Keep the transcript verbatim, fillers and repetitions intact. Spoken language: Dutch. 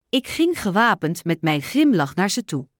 Ik ging gewapend met mijn grimlach naar ze toe.